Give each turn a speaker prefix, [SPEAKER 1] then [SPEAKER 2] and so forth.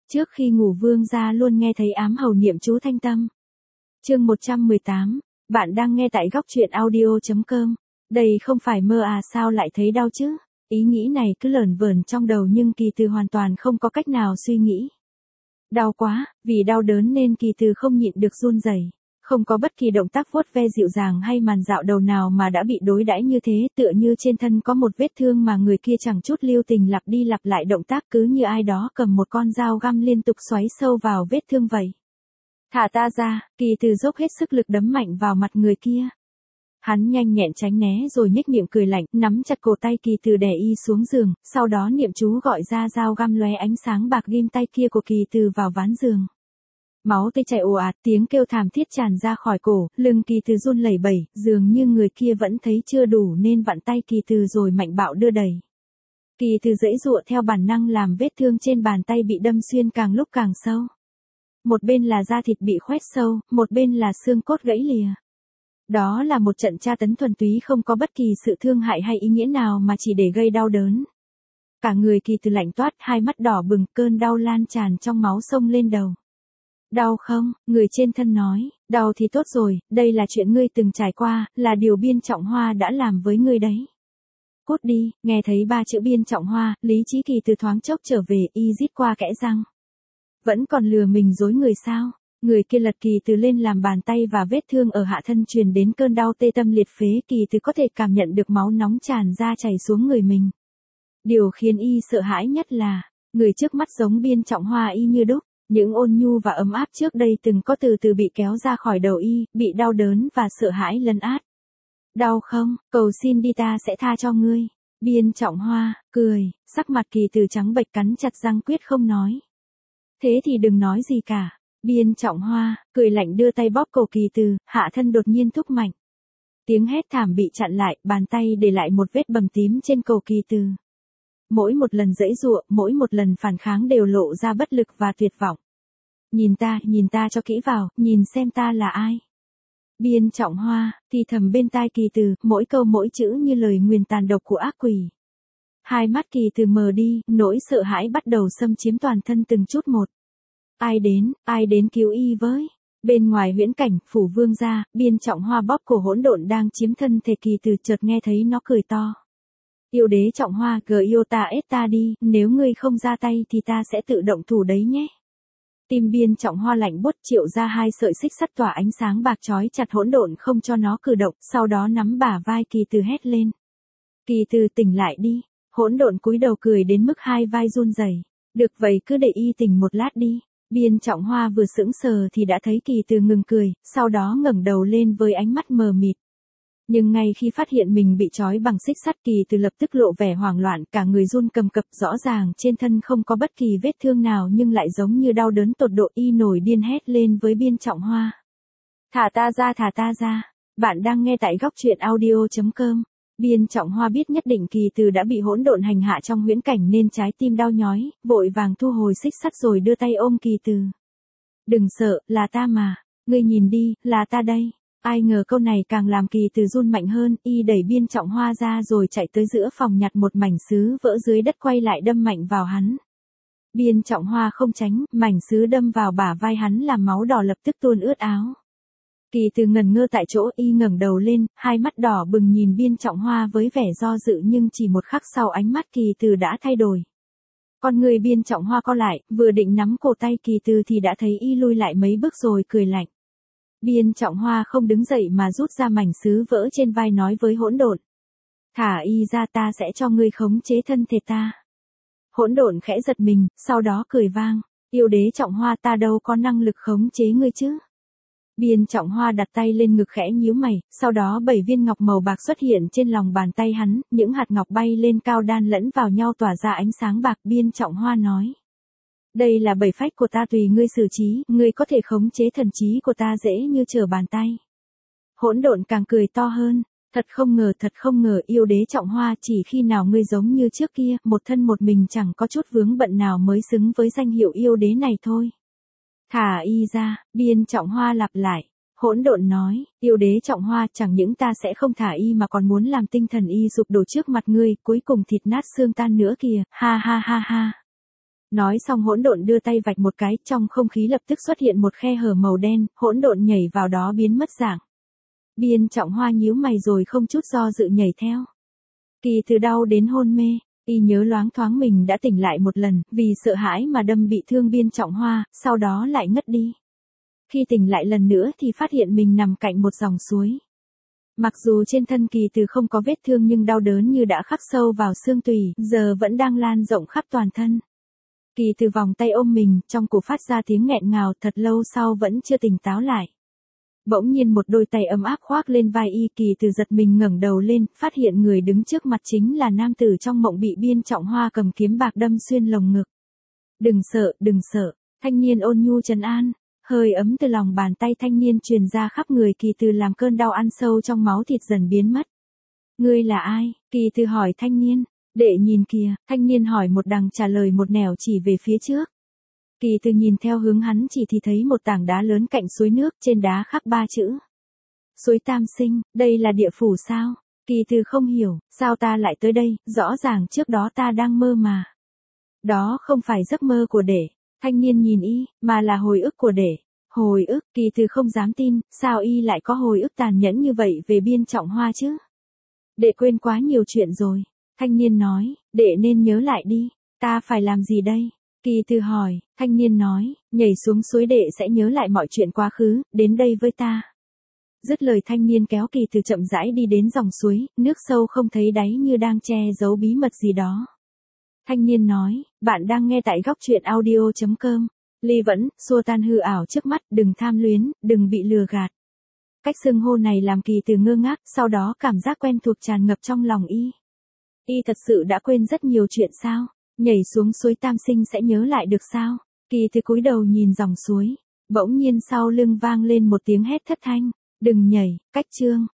[SPEAKER 1] Trước khi ngủ vương gia luôn nghe thấy ám hầu niệm chú thanh tâm. Chương 118, bạn đang nghe tại góc truyện audio.com. Đây không phải mơ à, sao lại thấy đau chứ? Ý nghĩ này cứ lởn vởn trong đầu nhưng Kỳ Từ hoàn toàn không có cách nào suy nghĩ. Đau quá, vì đau đớn nên Kỳ Từ không nhịn được run rẩy. Không có bất kỳ động tác vuốt ve dịu dàng hay màn dạo đầu nào mà đã bị đối đãi như thế, tựa như trên thân có một vết thương mà người kia chẳng chút lưu tình lặp đi lặp lại động tác, cứ như ai đó cầm một con dao găm liên tục xoáy sâu vào vết thương vậy. Thả ta ra, Kỳ Từ dốc hết sức lực đấm mạnh vào mặt người kia. Hắn nhanh nhẹn tránh né rồi nhếch miệng cười lạnh, nắm chặt cổ tay Kỳ Từ đè y xuống giường, sau đó niệm chú gọi ra dao găm lóe ánh sáng bạc ghim tay kia của Kỳ Từ vào ván giường. Máu tươi chảy ồ ạt, tiếng kêu thảm thiết tràn ra khỏi cổ, lưng Kỳ Từ run lẩy bẩy, dường như người kia vẫn thấy chưa đủ nên vặn tay Kỳ Từ rồi mạnh bạo đưa đẩy. Kỳ Từ giãy giụa theo bản năng làm vết thương trên bàn tay bị đâm xuyên càng lúc càng sâu. Một bên là da thịt bị khoét sâu, một bên là xương cốt gãy lìa. Đó là một trận tra tấn thuần túy, không có bất kỳ sự thương hại hay ý nghĩa nào mà chỉ để gây đau đớn. Cả người Kỳ Từ lạnh toát, hai mắt đỏ bừng, cơn đau lan tràn trong máu xông lên đầu. Đau không? Người trên thân nói, đau thì tốt rồi, đây là chuyện ngươi từng trải qua, là điều Biên Trọng Hoa đã làm với ngươi đấy. Cút đi, nghe thấy ba chữ Biên Trọng Hoa, lý trí Kỳ Từ thoáng chốc trở về, y rít qua kẽ răng. Vẫn còn lừa mình dối người sao? Người kia lật Kỳ Từ lên làm bàn tay và vết thương ở hạ thân truyền đến cơn đau tê tâm liệt phế, Kỳ Từ có thể cảm nhận được máu nóng tràn ra chảy xuống người mình. Điều khiến y sợ hãi nhất là, người trước mắt giống Biên Trọng Hoa y như đúc. Những ôn nhu và ấm áp trước đây từng có từ từ bị kéo ra khỏi đầu y, bị đau đớn và sợ hãi lấn át. Đau không? Cầu xin đi, ta sẽ tha cho ngươi. Biên Trọng Hoa cười, sắc mặt Kỳ Từ trắng bệch, cắn chặt răng quyết không nói. Thế thì đừng nói gì cả. Biên Trọng Hoa cười lạnh đưa tay bóp cổ Kỳ Từ, hạ thân đột nhiên thúc mạnh. Tiếng hét thảm bị chặn lại, bàn tay để lại một vết bầm tím trên cổ Kỳ Từ. Mỗi một lần giãy giụa, mỗi một lần phản kháng đều lộ ra bất lực và tuyệt vọng. Nhìn ta cho kỹ vào, nhìn xem ta là ai. Biên Trọng Hoa thì thầm bên tai Kỳ Từ, mỗi câu mỗi chữ như lời nguyền tàn độc của ác quỷ. Hai mắt Kỳ Từ mờ đi, nỗi sợ hãi bắt đầu xâm chiếm toàn thân từng chút một. Ai đến cứu y với? Bên ngoài huyễn cảnh, phủ vương gia, Biên Trọng Hoa bóp cổ hỗn độn đang chiếm thân thể Kỳ Từ, chợt nghe thấy nó cười to. Yêu đế Trọng Hoa, yêu ta ết ta đi, nếu ngươi không ra tay thì ta sẽ tự động thủ đấy nhé. Tim Biên Trọng Hoa lạnh buốt, triệu ra hai sợi xích sắt tỏa ánh sáng bạc trói chặt hỗn độn không cho nó cử động, sau đó nắm bả vai Kỳ Từ hét lên. Kỳ Từ, tỉnh lại đi. Hỗn độn cúi đầu cười đến mức hai vai run rẩy. Được vậy, cứ để y tỉnh một lát đi. Biên Trọng Hoa vừa sững sờ thì đã thấy Kỳ Từ ngừng cười, sau đó ngẩng đầu lên với ánh mắt mờ mịt. Nhưng ngay khi phát hiện mình bị trói bằng xích sắt, Kỳ Từ lập tức lộ vẻ hoảng loạn, cả người run cầm cập, rõ ràng trên thân không có bất kỳ vết thương nào nhưng lại giống như đau đớn tột độ, y nổi điên hét lên với Biên Trọng Hoa. Thả ta ra. Bạn đang nghe tại góc truyện audio.com. Biên Trọng Hoa biết nhất định Kỳ Từ đã bị hỗn độn hành hạ trong huyễn cảnh nên trái tim đau nhói, vội vàng thu hồi xích sắt rồi đưa tay ôm Kỳ Từ. Đừng sợ, là ta mà. Ngươi nhìn đi, là ta đây. Ai ngờ câu này càng làm Kỳ Từ run mạnh hơn, y đẩy Biên Trọng Hoa ra rồi chạy tới giữa phòng nhặt một mảnh sứ vỡ dưới đất quay lại đâm mạnh vào hắn. Biên Trọng Hoa không tránh, mảnh sứ đâm vào bả vai hắn làm máu đỏ lập tức tuôn ướt áo. Kỳ Từ ngẩn ngơ tại chỗ, y ngẩng đầu lên, hai mắt đỏ bừng nhìn Biên Trọng Hoa với vẻ do dự, nhưng chỉ một khắc sau ánh mắt Kỳ Từ đã thay đổi. Con người Biên Trọng Hoa co lại, vừa định nắm cổ tay Kỳ Từ thì đã thấy y lui lại mấy bước rồi cười lạnh. Biên Trọng Hoa không đứng dậy mà rút ra mảnh sứ vỡ trên vai nói với hỗn độn. Thả y ra, ta sẽ cho ngươi khống chế thân thể ta. Hỗn độn khẽ giật mình, sau đó cười vang. Yêu đế Trọng Hoa, ta đâu có năng lực khống chế ngươi chứ. Biên Trọng Hoa đặt tay lên ngực khẽ nhíu mày, sau đó 7 viên ngọc màu bạc xuất hiện trên lòng bàn tay hắn, những hạt ngọc bay lên cao đan lẫn vào nhau tỏa ra ánh sáng bạc. Biên Trọng Hoa nói. Đây là 7 phách của ta, tùy ngươi xử trí, ngươi có thể khống chế thần trí của ta dễ như trở bàn tay. Hỗn độn càng cười to hơn. Thật không ngờ yêu đế Trọng Hoa, chỉ khi nào ngươi giống như trước kia, một thân một mình chẳng có chút vướng bận nào mới xứng với danh hiệu yêu đế này thôi. Thả y ra, Biên Trọng Hoa lặp lại. Hỗn độn nói, yêu đế Trọng Hoa, chẳng những ta sẽ không thả y mà còn muốn làm tinh thần y sụp đổ trước mặt ngươi, cuối cùng thịt nát xương tan nữa kìa, ha. Nói xong hỗn độn đưa tay vạch một cái, trong không khí lập tức xuất hiện một khe hở màu đen, hỗn độn nhảy vào đó biến mất dạng. Biên Trọng Hoa nhíu mày rồi không chút do dự nhảy theo. Kỳ Từ đau đến hôn mê, y nhớ loáng thoáng mình đã tỉnh lại một lần, vì sợ hãi mà đâm bị thương Biên Trọng Hoa, sau đó lại ngất đi. Khi tỉnh lại lần nữa thì phát hiện mình nằm cạnh một dòng suối. Mặc dù trên thân Kỳ Từ không có vết thương nhưng đau đớn như đã khắc sâu vào xương tủy, giờ vẫn đang lan rộng khắp toàn thân. Kỳ Từ vòng tay ôm mình, trong cổ phát ra tiếng nghẹn ngào, thật lâu sau vẫn chưa tỉnh táo lại. Bỗng nhiên một đôi tay ấm áp khoác lên vai y, Kỳ Từ giật mình ngẩng đầu lên, phát hiện người đứng trước mặt chính là nam tử trong mộng bị Biên Trọng Hoa cầm kiếm bạc đâm xuyên lồng ngực. Đừng sợ, thanh niên ôn nhu trấn an, hơi ấm từ lòng bàn tay thanh niên truyền ra khắp người Kỳ Từ làm cơn đau ăn sâu trong máu thịt dần biến mất. Ngươi là ai? Kỳ Từ hỏi thanh niên. Đệ nhìn kìa, thanh niên hỏi một đằng trả lời một nẻo chỉ về phía trước. Kỳ Từ nhìn theo hướng hắn chỉ thì thấy một tảng đá lớn cạnh suối nước, trên đá khắc 3 chữ. Suối Tam Sinh, đây là địa phủ sao? Kỳ Từ không hiểu, sao ta lại tới đây, rõ ràng trước đó ta đang mơ mà. Đó không phải giấc mơ của đệ, thanh niên nhìn y, mà là hồi ức của đệ. Hồi ức, Kỳ Từ không dám tin, sao y lại có hồi ức tàn nhẫn như vậy về Biên Trọng Hoa chứ? Đệ quên quá nhiều chuyện rồi. Thanh niên nói, đệ nên nhớ lại đi, ta phải làm gì đây? Kỳ Từ hỏi, thanh niên nói, nhảy xuống suối đệ sẽ nhớ lại mọi chuyện quá khứ, đến đây với ta. Dứt lời thanh niên kéo Kỳ Từ chậm rãi đi đến dòng suối, nước sâu không thấy đáy như đang che giấu bí mật gì đó. Thanh niên nói, bạn đang nghe tại góc truyện audio.com. Ly vẫn, xua tan hư ảo trước mắt, đừng tham luyến, đừng bị lừa gạt. Cách xưng hô này làm Kỳ Từ ngơ ngác, sau đó cảm giác quen thuộc tràn ngập trong lòng y. Y thật sự đã quên rất nhiều chuyện sao? Nhảy xuống suối Tam Sinh sẽ nhớ lại được sao? Kỳ Từ cúi đầu nhìn dòng suối. Bỗng nhiên sau lưng vang lên một tiếng hét thất thanh. Đừng nhảy, cách chương.